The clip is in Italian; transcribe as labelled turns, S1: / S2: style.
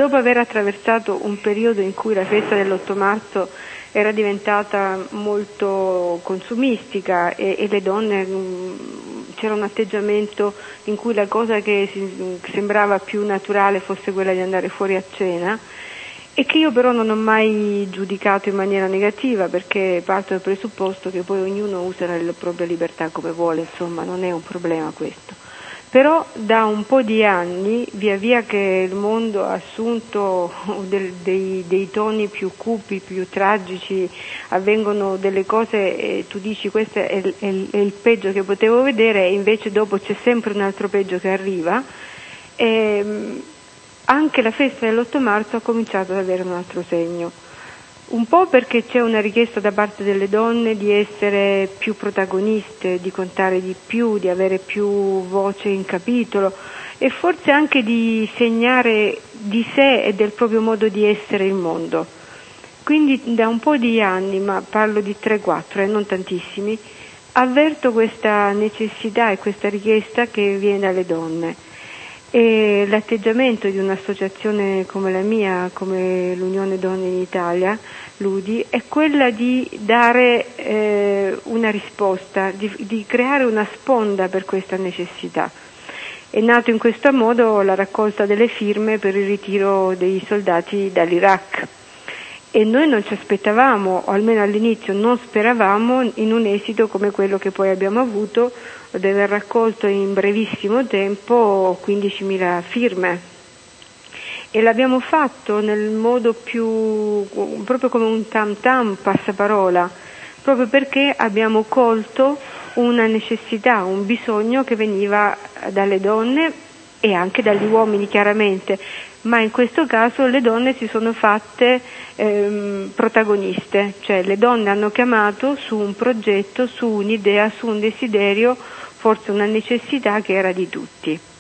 S1: dopo aver attraversato un periodo in cui la festa dell'8 marzo era diventata molto consumistica e le donne, c'era un atteggiamento in cui la cosa che sembrava più naturale fosse quella di andare fuori a cena, e che io però non ho mai giudicato in maniera negativa, perché parto dal presupposto che poi ognuno usa la propria libertà come vuole, insomma non è un problema questo. Però da un po' di anni, via via che il mondo ha assunto dei toni più cupi, più tragici, avvengono delle cose e tu dici questo è il peggio che potevo vedere, e invece dopo c'è sempre un altro peggio che arriva, anche la festa dell'8 marzo ha cominciato ad avere un altro segno. Un po' perché c'è una richiesta da parte delle donne di essere più protagoniste, di contare di più, di avere più voce in capitolo, e forse anche di segnare di sé e del proprio modo di essere il mondo. Quindi da un po' di anni, ma parlo di 3-4 e non tantissimi, avverto questa necessità e questa richiesta che viene dalle donne. E l'atteggiamento di un'associazione come la mia, come l'Unione Donne in Italia, l'UDI, è quella di dare una risposta, di creare una sponda per questa necessità. È nato in questo modo la raccolta delle firme per il ritiro dei soldati dall'Iraq, e noi non ci aspettavamo, o almeno all'inizio non speravamo, in un esito come quello che poi abbiamo avuto, di aver raccolto in brevissimo tempo 15.000 firme. E l'abbiamo fatto nel modo più, proprio come un tam tam, passaparola, proprio perché abbiamo colto una necessità, un bisogno che veniva dalle donne e anche dagli uomini chiaramente, ma in questo caso le donne si sono fatte protagoniste, cioè le donne hanno chiamato su un progetto, su un'idea, su un desiderio, forse una necessità che era di tutti.